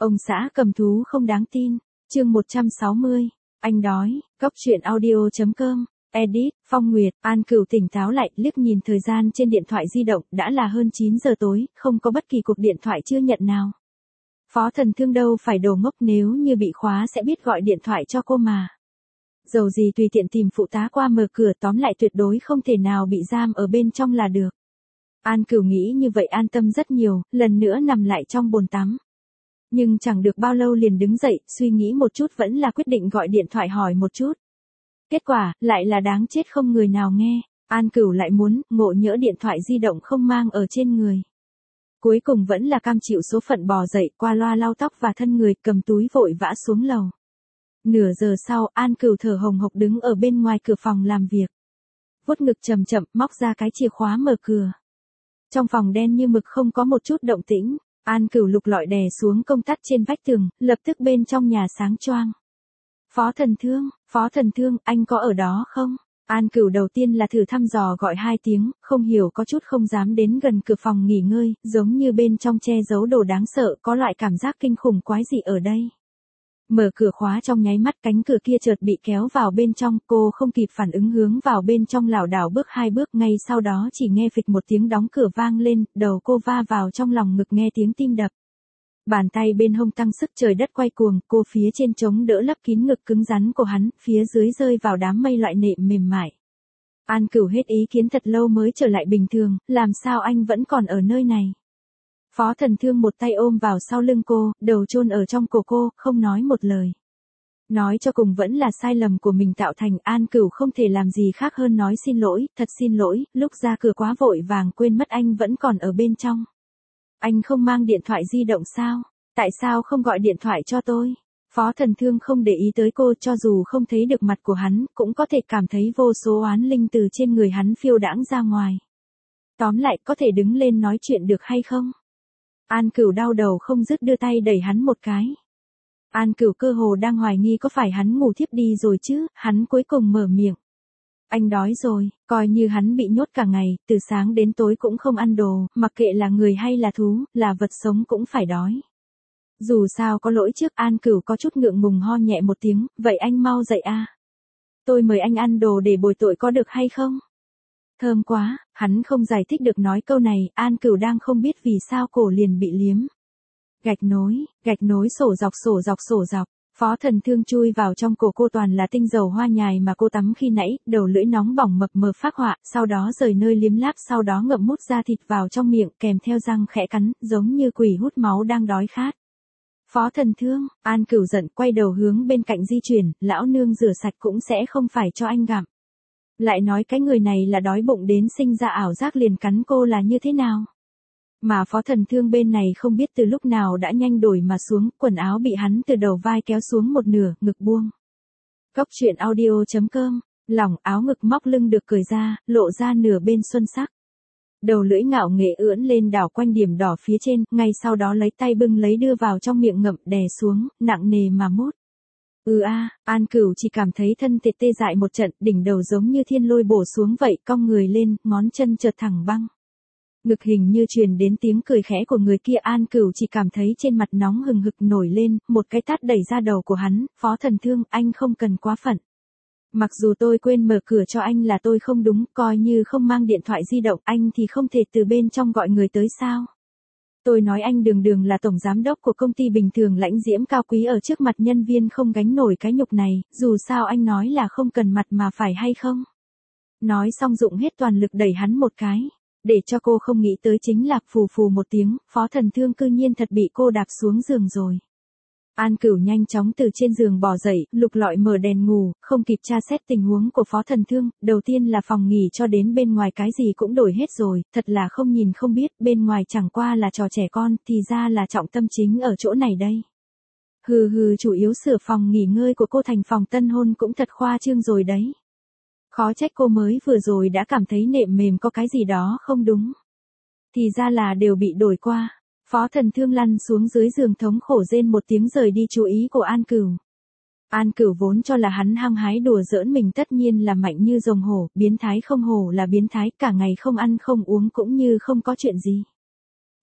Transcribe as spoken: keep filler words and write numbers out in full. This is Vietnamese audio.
Ông xã cầm thú không đáng tin. Chương một trăm sáu mươi. Anh đói. Cốc truyện audio chấm com. Edit. Phong Nguyệt. An Cửu tỉnh táo lại, liếc nhìn thời gian trên điện thoại di động, đã là hơn chín giờ tối, không có bất kỳ cuộc điện thoại chưa nhận nào. Phó Thần Thương đâu phải đồ ngốc, nếu như bị khóa sẽ biết gọi điện thoại cho cô mà. Dầu gì tùy tiện tìm phụ tá qua mở cửa, tóm lại tuyệt đối không thể nào bị giam ở bên trong là được. An Cửu nghĩ như vậy an tâm rất nhiều, lần nữa nằm lại trong bồn tắm. Nhưng chẳng được bao lâu liền đứng dậy, suy nghĩ một chút vẫn là quyết định gọi điện thoại hỏi một chút. Kết quả, lại là đáng chết không người nào nghe. An Cửu lại muốn, ngộ nhỡ điện thoại di động không mang ở trên người. Cuối cùng vẫn là cam chịu số phận bò dậy, qua loa lau tóc và thân người, cầm túi vội vã xuống lầu. Nửa giờ sau, An Cửu thở hồng hộc đứng ở bên ngoài cửa phòng làm việc. Vuốt ngực chậm chậm, móc ra cái chìa khóa mở cửa. Trong phòng đen như mực không có một chút động tĩnh. An Cửu lục lọi đè xuống công tắc trên vách tường, lập tức bên trong nhà sáng choang. Phó Thần Thương, Phó Thần Thương, anh có ở đó không? An Cửu đầu tiên là thử thăm dò gọi hai tiếng, không hiểu có chút không dám đến gần cửa phòng nghỉ ngơi, giống như bên trong che giấu đồ đáng sợ, có loại cảm giác kinh khủng quái dị ở đây. Mở cửa khóa trong nháy mắt, cánh cửa kia chợt bị kéo vào bên trong, cô không kịp phản ứng hướng vào bên trong lảo đảo bước hai bước, ngay sau đó chỉ nghe phịch một tiếng đóng cửa vang lên, đầu cô va vào trong lòng ngực nghe tiếng tim đập. Bàn tay bên hông tăng sức trời đất quay cuồng, cô phía trên chống đỡ lấp kín ngực cứng rắn của hắn, phía dưới rơi vào đám mây loại nệm mềm mại. An Cửu hết ý kiến thật lâu mới trở lại bình thường, làm sao anh vẫn còn ở nơi này? Phó Thần Thương một tay ôm vào sau lưng cô, đầu chôn ở trong cổ cô, không nói một lời. Nói cho cùng vẫn là sai lầm của mình tạo thành, An Cửu không thể làm gì khác hơn nói xin lỗi, thật xin lỗi, lúc ra cửa quá vội vàng quên mất anh vẫn còn ở bên trong. Anh không mang điện thoại di động sao? Tại sao không gọi điện thoại cho tôi? Phó Thần Thương không để ý tới cô, cho dù không thấy được mặt của hắn, cũng có thể cảm thấy vô số oán linh từ trên người hắn phiêu đãng ra ngoài. Tóm lại, có thể đứng lên nói chuyện được hay không? An Cửu đau đầu không dứt đưa tay đẩy hắn một cái. An Cửu cơ hồ đang hoài nghi có phải hắn ngủ thiếp đi rồi chứ, hắn cuối cùng mở miệng. Anh đói rồi, coi như hắn bị nhốt cả ngày, từ sáng đến tối cũng không ăn đồ, mặc kệ là người hay là thú, là vật sống cũng phải đói. Dù sao có lỗi trước, An Cửu có chút ngượng ngùng ho nhẹ một tiếng, vậy anh mau dậy a. Tôi mời anh ăn đồ để bồi tội có được hay không? Thơm quá, hắn không giải thích được nói câu này, An Cửu đang không biết vì sao cổ liền bị liếm. Gạch nối, gạch nối sổ dọc sổ dọc sổ dọc. Phó Thần Thương chui vào trong cổ cô toàn là tinh dầu hoa nhài mà cô tắm khi nãy, đầu lưỡi nóng bỏng mập mờ phác họa, sau đó rời nơi liếm láp, sau đó ngậm mút da thịt vào trong miệng, kèm theo răng khẽ cắn, giống như quỷ hút máu đang đói khát. Phó Thần Thương, An Cửu giận quay đầu hướng bên cạnh di chuyển, lão nương rửa sạch cũng sẽ không phải cho anh gặm. Lại nói cái người này là đói bụng đến sinh ra ảo giác liền cắn cô là như thế nào? Mà Phó Thần Thương bên này không biết từ lúc nào đã nhanh đổi mà xuống, quần áo bị hắn từ đầu vai kéo xuống một nửa, ngực buông. Cốc truyện audio chấm com, lỏng áo ngực móc lưng được cởi ra, lộ ra nửa bên xuân sắc. Đầu lưỡi ngạo nghệ ưỡn lên đảo quanh điểm đỏ phía trên, ngay sau đó lấy tay bưng lấy đưa vào trong miệng ngậm đè xuống, nặng nề mà mút. Ừ a, à, An Cửu chỉ cảm thấy thân tê tê dại một trận, đỉnh đầu giống như thiên lôi bổ xuống vậy, cong người lên, ngón chân chợt thẳng băng. Ngực hình như truyền đến tiếng cười khẽ của người kia, An Cửu chỉ cảm thấy trên mặt nóng hừng hực nổi lên, một cái tát đẩy ra đầu của hắn, Phó Thần Thương, anh không cần quá phận. Mặc dù tôi quên mở cửa cho anh là tôi không đúng, coi như không mang điện thoại di động, anh thì không thể từ bên trong gọi người tới sao? Tôi nói anh đường đường là tổng giám đốc của công ty bình thường lãnh diễm cao quý ở trước mặt nhân viên không gánh nổi cái nhục này, dù sao anh nói là không cần mặt mà phải hay không? Nói xong dụng hết toàn lực đẩy hắn một cái. Để cho cô không nghĩ tới chính là, phù phù một tiếng, Phó Thần Thương cư nhiên thật bị cô đạp xuống giường rồi. An Cửu nhanh chóng từ trên giường bò dậy, lục lọi mở đèn ngủ, không kịp tra xét tình huống của Phó Thần Thương, đầu tiên là phòng nghỉ cho đến bên ngoài cái gì cũng đổi hết rồi, thật là không nhìn không biết, bên ngoài chẳng qua là trò trẻ con, thì ra là trọng tâm chính ở chỗ này đây. Hừ hừ, chủ yếu sửa phòng nghỉ ngơi của cô thành phòng tân hôn cũng thật khoa trương rồi đấy. Khó trách cô mới vừa rồi đã cảm thấy nệm mềm có cái gì đó không đúng. Thì ra là đều bị đổi qua. Phó Thần Thương lăn xuống dưới giường thống khổ rên một tiếng rời đi chú ý của An Cửu. An Cửu vốn cho là hắn hăng hái đùa giỡn mình tất nhiên là mạnh như rồng hổ, biến thái không hổ là biến thái, cả ngày không ăn không uống cũng như không có chuyện gì.